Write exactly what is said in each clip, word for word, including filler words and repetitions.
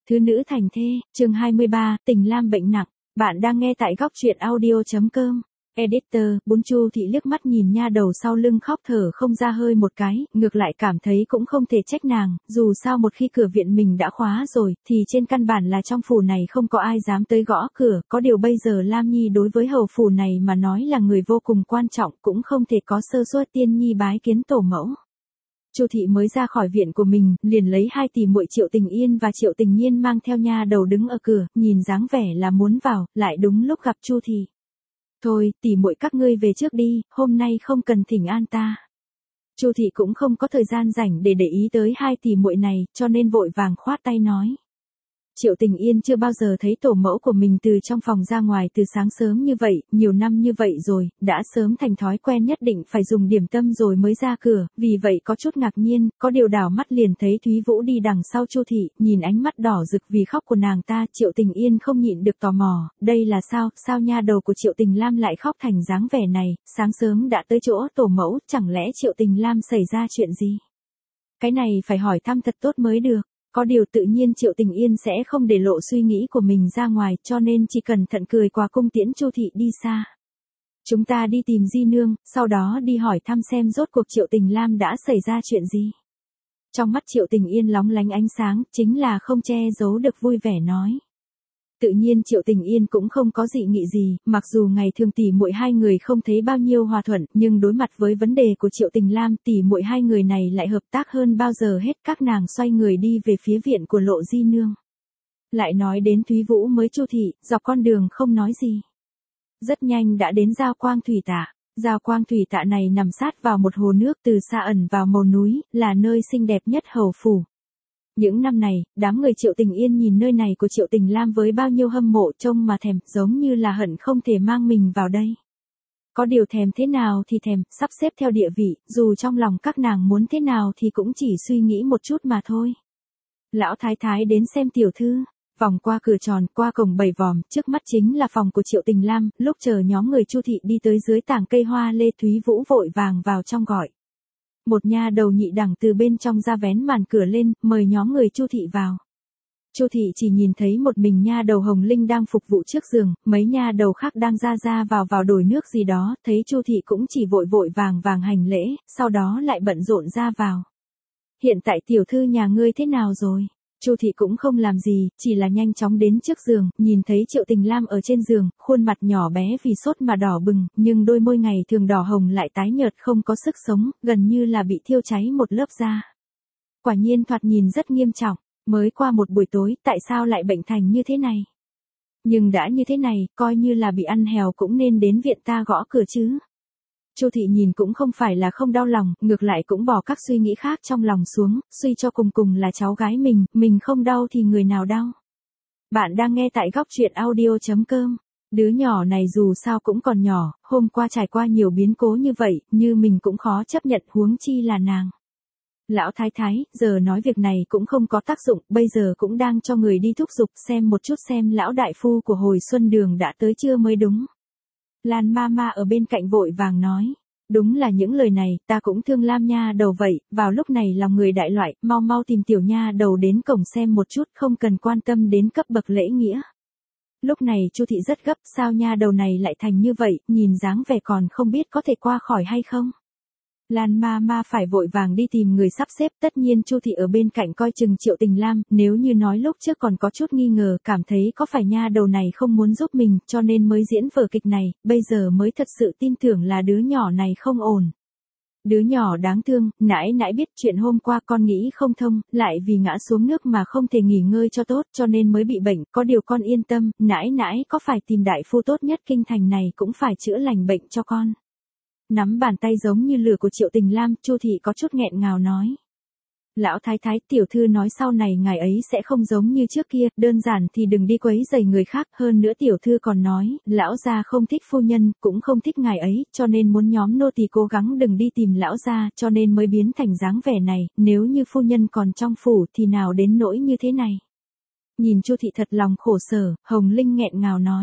Thứ nữ thành thê, chương hai mươi ba, Tình Lam bệnh nặng. Bạn đang nghe tại góc truyện audio chấm com. Editor, bốn Chu Thị liếc mắt nhìn nha đầu sau lưng khóc thở không ra hơi một cái, ngược lại cảm thấy cũng không thể trách nàng, dù sao một khi cửa viện mình đã khóa rồi, thì trên căn bản là trong phủ này không có ai dám tới gõ cửa, có điều bây giờ Lam Nhi đối với hầu phủ này mà nói là người vô cùng quan trọng, cũng không thể có sơ suất. Tiên Nhi bái kiến tổ mẫu. Chu Thị mới ra khỏi viện của mình, liền lấy hai tỷ muội Triệu Tình Yên và Triệu Tình Nhiên mang theo nha đầu đứng ở cửa, nhìn dáng vẻ là muốn vào, lại đúng lúc gặp Chu Thị. Thôi, tỷ muội các ngươi về trước đi, hôm nay không cần thỉnh an ta. Chu Thị cũng không có thời gian rảnh để để ý tới hai tỷ muội này, cho nên vội vàng khoát tay nói. Triệu Tình Yên chưa bao giờ thấy tổ mẫu của mình từ trong phòng ra ngoài từ sáng sớm như vậy, nhiều năm như vậy rồi, đã sớm thành thói quen nhất định phải dùng điểm tâm rồi mới ra cửa, vì vậy có chút ngạc nhiên, có điều đảo mắt liền thấy Thúy Vũ đi đằng sau Chu Thị, nhìn ánh mắt đỏ rực vì khóc của nàng ta, Triệu Tình Yên không nhịn được tò mò, đây là sao, sao nha đầu của Triệu Tình Lam lại khóc thành dáng vẻ này, sáng sớm đã tới chỗ tổ mẫu, chẳng lẽ Triệu Tình Lam xảy ra chuyện gì? Cái này phải hỏi thăm thật tốt mới được. Có điều tự nhiên Triệu Tình Yên sẽ không để lộ suy nghĩ của mình ra ngoài, cho nên chỉ cẩn thận cười qua cung tiễn Chu Thị đi xa. Chúng ta đi tìm Di Nương, sau đó đi hỏi thăm xem rốt cuộc Triệu Tình Lam đã xảy ra chuyện gì. Trong mắt Triệu Tình Yên lóng lánh ánh sáng, chính là không che giấu được vui vẻ nói. Tự nhiên Triệu Tình Yên cũng không có dị nghị gì, mặc dù ngày thường tỷ muội hai người không thấy bao nhiêu hòa thuận, nhưng đối mặt với vấn đề của Triệu Tình Lam, tỷ muội hai người này lại hợp tác hơn bao giờ hết. Các nàng xoay người đi về phía viện của Lộ Di Nương. Lại nói đến Thúy Vũ mới Chu Thị, dọc con đường không nói gì. Rất nhanh đã đến Giao Quang Thủy Tạ. Giao Quang Thủy Tạ này nằm sát vào một hồ nước từ xa ẩn vào màu núi, là nơi xinh đẹp nhất hầu phủ. Những năm này, đám người Triệu Tình Yên nhìn nơi này của Triệu Tình Lam với bao nhiêu hâm mộ trông mà thèm, giống như là hận không thể mang mình vào đây. Có điều thèm thế nào thì thèm, sắp xếp theo địa vị, dù trong lòng các nàng muốn thế nào thì cũng chỉ suy nghĩ một chút mà thôi. Lão Thái Thái đến xem tiểu thư, vòng qua cửa tròn, qua cổng bảy vòm, trước mắt chính là phòng của Triệu Tình Lam, lúc chờ nhóm người Chu Thị đi tới dưới tảng cây hoa lê, Thúy Vũ vội vàng vào trong gọi. Một nha đầu nhị đẳng từ bên trong ra vén màn cửa lên, mời nhóm người Chu Thị vào. Chu Thị chỉ nhìn thấy một mình nha đầu Hồng Linh đang phục vụ trước giường, mấy nha đầu khác đang ra ra vào vào đổi nước gì đó, thấy Chu Thị cũng chỉ vội vội vàng vàng hành lễ, sau đó lại bận rộn ra vào. Hiện tại tiểu thư nhà ngươi thế nào rồi? Chu Thị cũng không làm gì, chỉ là nhanh chóng đến trước giường, nhìn thấy Triệu Tình Lam ở trên giường, khuôn mặt nhỏ bé vì sốt mà đỏ bừng, nhưng đôi môi ngày thường đỏ hồng lại tái nhợt không có sức sống, gần như là bị thiêu cháy một lớp da. Quả nhiên thoạt nhìn rất nghiêm trọng, mới qua một buổi tối, tại sao lại bệnh thành như thế này? Nhưng đã như thế này, coi như là bị ăn hèo cũng nên đến viện ta gõ cửa chứ. Chu Thị nhìn cũng không phải là không đau lòng, ngược lại cũng bỏ các suy nghĩ khác trong lòng xuống, suy cho cùng cùng là cháu gái mình, mình không đau thì người nào đau. Bạn đang nghe tại góc truyện audio chấm com. Đứa nhỏ này dù sao cũng còn nhỏ, hôm qua trải qua nhiều biến cố như vậy, như mình cũng khó chấp nhận, huống chi là nàng. Lão Thái Thái, giờ nói việc này cũng không có tác dụng, bây giờ cũng đang cho người đi thúc giục xem một chút xem lão đại phu của hồi xuân đường đã tới chưa mới đúng. Lan Mama ở bên cạnh vội vàng nói, đúng là những lời này, ta cũng thương Lam nha đầu vậy, vào lúc này lòng người đại loại, mau mau tìm tiểu nha đầu đến cổng xem một chút, không cần quan tâm đến cấp bậc lễ nghĩa. Lúc này Chu Thị rất gấp, sao nha đầu này lại thành như vậy, nhìn dáng vẻ còn không biết có thể qua khỏi hay không. Lan Mama phải vội vàng đi tìm người sắp xếp, tất nhiên Chu Thị ở bên cạnh coi chừng Triệu Tình Lam, nếu như nói lúc trước còn có chút nghi ngờ, cảm thấy có phải nha đầu này không muốn giúp mình, cho nên mới diễn vở kịch này, bây giờ mới thật sự tin tưởng là đứa nhỏ này không ổn. Đứa nhỏ đáng thương, nãi nãi biết chuyện hôm qua con nghĩ không thông, lại vì ngã xuống nước mà không thể nghỉ ngơi cho tốt, cho nên mới bị bệnh, có điều con yên tâm, nãi nãi có phải tìm đại phu tốt nhất kinh thành này cũng phải chữa lành bệnh cho con. Nắm bàn tay giống như lửa của Triệu Tình Lam, Chu Thị có chút nghẹn ngào nói. Lão Thái Thái, tiểu thư nói sau này ngài ấy sẽ không giống như trước kia, đơn giản thì đừng đi quấy rầy người khác, hơn nữa tiểu thư còn nói, lão gia không thích phu nhân, cũng không thích ngài ấy, cho nên muốn nhóm nô tỳ cố gắng đừng đi tìm lão gia, cho nên mới biến thành dáng vẻ này, nếu như phu nhân còn trong phủ thì nào đến nỗi như thế này. Nhìn Chu Thị thật lòng khổ sở, Hồng Linh nghẹn ngào nói.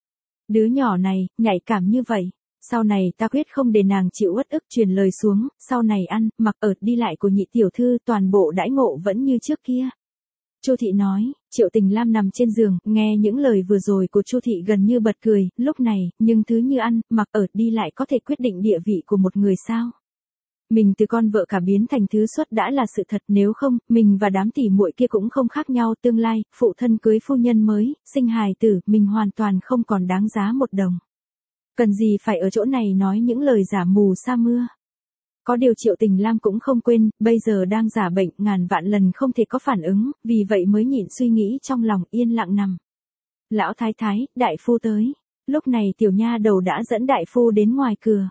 Đứa nhỏ này, nhạy cảm như vậy. Sau này ta quyết không để nàng chịu uất ức, truyền lời xuống, sau này ăn, mặc ở, đi lại của nhị tiểu thư toàn bộ đãi ngộ vẫn như trước kia. Chu Thị nói, Triệu Tình Lam nằm trên giường, nghe những lời vừa rồi của Chu thị gần như bật cười, lúc này, nhưng thứ như ăn, mặc ở, đi lại có thể quyết định địa vị của một người sao? Mình từ con vợ cả biến thành thứ xuất đã là sự thật, nếu không, mình và đám tỉ muội kia cũng không khác nhau, tương lai, phụ thân cưới phu nhân mới, sinh hài tử, mình hoàn toàn không còn đáng giá một đồng. Cần gì phải ở chỗ này nói những lời giả mù sa mưa. Có điều Triệu Tình Lam cũng không quên, bây giờ đang giả bệnh, ngàn vạn lần không thể có phản ứng, vì vậy mới nhịn suy nghĩ trong lòng, yên lặng nằm. Lão thái thái, đại phu tới. Lúc này tiểu nha đầu đã dẫn đại phu đến ngoài cửa.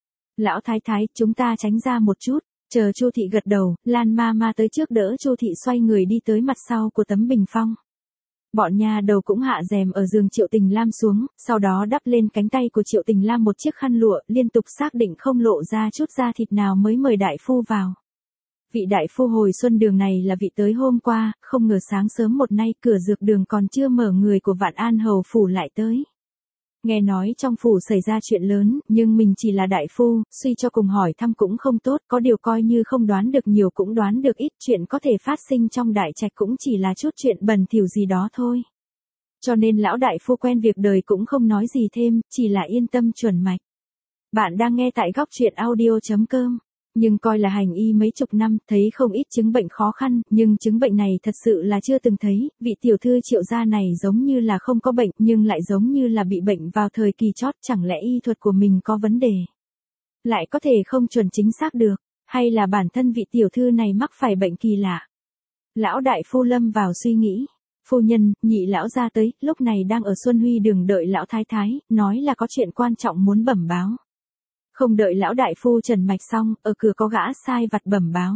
Lão thái thái, chúng ta tránh ra một chút, chờ Chu thị gật đầu, Lan ma ma tới trước đỡ Chu thị xoay người đi tới mặt sau của tấm bình phong. Bọn nha đầu cũng hạ rèm ở giường Triệu Tình Lam xuống, sau đó đắp lên cánh tay của Triệu Tình Lam một chiếc khăn lụa, liên tục xác định không lộ ra chút da thịt nào mới mời đại phu vào. Vị đại phu hồi xuân đường này là vị tới hôm qua, không ngờ sáng sớm một nay cửa dược đường còn chưa mở người của Vạn An Hầu phủ lại tới. Nghe nói trong phủ xảy ra chuyện lớn, nhưng mình chỉ là đại phu, suy cho cùng hỏi thăm cũng không tốt, có điều coi như không đoán được nhiều cũng đoán được ít, chuyện có thể phát sinh trong đại trạch cũng chỉ là chút chuyện bẩn thỉu gì đó thôi. Cho nên lão đại phu quen việc đời cũng không nói gì thêm, chỉ là yên tâm chuẩn mạch. Bạn đang nghe tại góc truyện audio chấm com. Nhưng coi là hành y mấy chục năm, thấy không ít chứng bệnh khó khăn, nhưng chứng bệnh này thật sự là chưa từng thấy, vị tiểu thư Triệu gia này giống như là không có bệnh, nhưng lại giống như là bị bệnh vào thời kỳ chót, chẳng lẽ y thuật của mình có vấn đề? Lại có thể không chuẩn chính xác được, hay là bản thân vị tiểu thư này mắc phải bệnh kỳ lạ? Lão đại phu lâm vào suy nghĩ. Phu nhân, nhị lão ra tới, lúc này đang ở Xuân Huy đường đợi lão thái thái, nói là có chuyện quan trọng muốn bẩm báo. Không đợi lão đại phu trần mạch xong, ở cửa có gã sai vặt bẩm báo.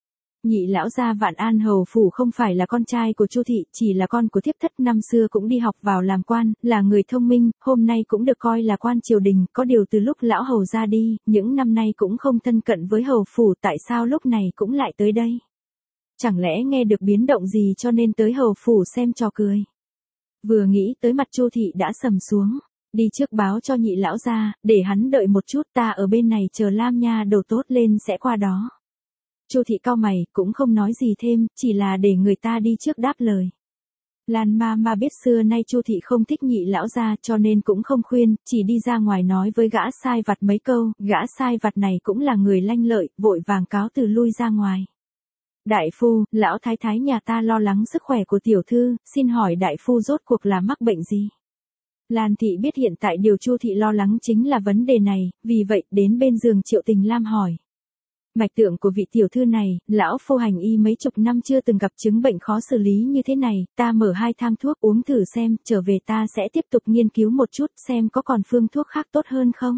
Nhị lão gia Vạn An Hầu phủ không phải là con trai của Chu thị, chỉ là con của thiếp thất, năm xưa cũng đi học vào làm quan, là người thông minh, hôm nay cũng được coi là quan triều đình, có điều từ lúc lão hầu ra đi, những năm nay cũng không thân cận với hầu phủ, tại sao lúc này cũng lại tới đây? Chẳng lẽ nghe được biến động gì cho nên tới hầu phủ xem trò cười? Vừa nghĩ tới mặt Chu thị đã sầm xuống. Đi trước báo cho nhị lão ra, để hắn đợi một chút, ta ở bên này chờ Lam nha đầu tốt lên sẽ qua đó. Chu thị cau mày, cũng không nói gì thêm, chỉ là để người ta đi trước đáp lời. Lan ma ma biết xưa nay Chu thị không thích nhị lão ra, cho nên cũng không khuyên, chỉ đi ra ngoài nói với gã sai vặt mấy câu, gã sai vặt này cũng là người lanh lợi, vội vàng cáo từ lui ra ngoài. Đại phu, lão thái thái nhà ta lo lắng sức khỏe của tiểu thư, xin hỏi đại phu rốt cuộc là mắc bệnh gì? Lan thị biết hiện tại điều Chu thị lo lắng chính là vấn đề này, vì vậy đến bên giường Triệu Tình Lam hỏi. Mạch tượng của vị tiểu thư này, lão phu hành y mấy chục năm chưa từng gặp chứng bệnh khó xử lý như thế này, ta mở hai thang thuốc uống thử xem, trở về ta sẽ tiếp tục nghiên cứu một chút xem có còn phương thuốc khác tốt hơn không.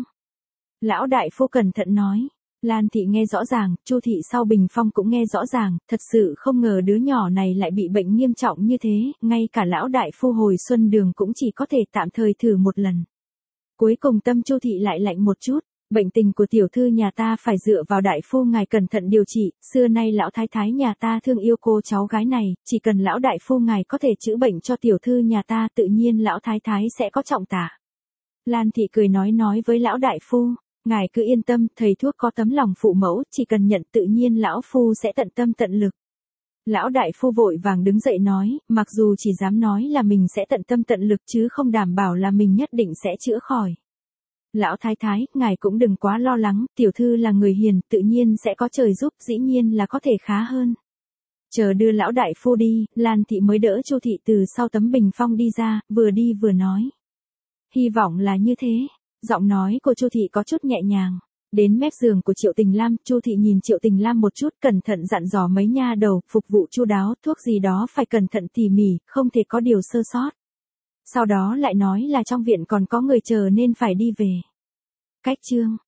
Lão đại phu cẩn thận nói. Lan thị nghe rõ ràng, Chu thị sau bình phong cũng nghe rõ ràng, thật sự không ngờ đứa nhỏ này lại bị bệnh nghiêm trọng như thế, ngay cả lão đại phu hồi xuân đường cũng chỉ có thể tạm thời thử một lần. Cuối cùng tâm Chu thị lại lạnh một chút, bệnh tình của tiểu thư nhà ta phải dựa vào đại phu ngài cẩn thận điều trị, xưa nay lão thái thái nhà ta thương yêu cô cháu gái này, chỉ cần lão đại phu ngài có thể chữa bệnh cho tiểu thư nhà ta, tự nhiên lão thái thái sẽ có trọng tả. Lan thị cười nói nói với lão đại phu. Ngài cứ yên tâm, thầy thuốc có tấm lòng phụ mẫu, chỉ cần nhận tự nhiên lão phu sẽ tận tâm tận lực. Lão đại phu vội vàng đứng dậy nói, mặc dù chỉ dám nói là mình sẽ tận tâm tận lực chứ không đảm bảo là mình nhất định sẽ chữa khỏi. Lão thái thái, ngài cũng đừng quá lo lắng, tiểu thư là người hiền, tự nhiên sẽ có trời giúp, dĩ nhiên là có thể khá hơn. Chờ đưa lão đại phu đi, Lan thị mới đỡ Chu thị từ sau tấm bình phong đi ra, vừa đi vừa nói. Hy vọng là như thế. Giọng nói của Chu thị có chút nhẹ nhàng. Đến mép giường của Triệu Tình Lam, Chu thị nhìn Triệu Tình Lam một chút, cẩn thận dặn dò mấy nha đầu, phục vụ chu đáo, thuốc gì đó phải cẩn thận tỉ mỉ, không thể có điều sơ sót. Sau đó lại nói là trong viện còn có người chờ nên phải đi về. Cách chương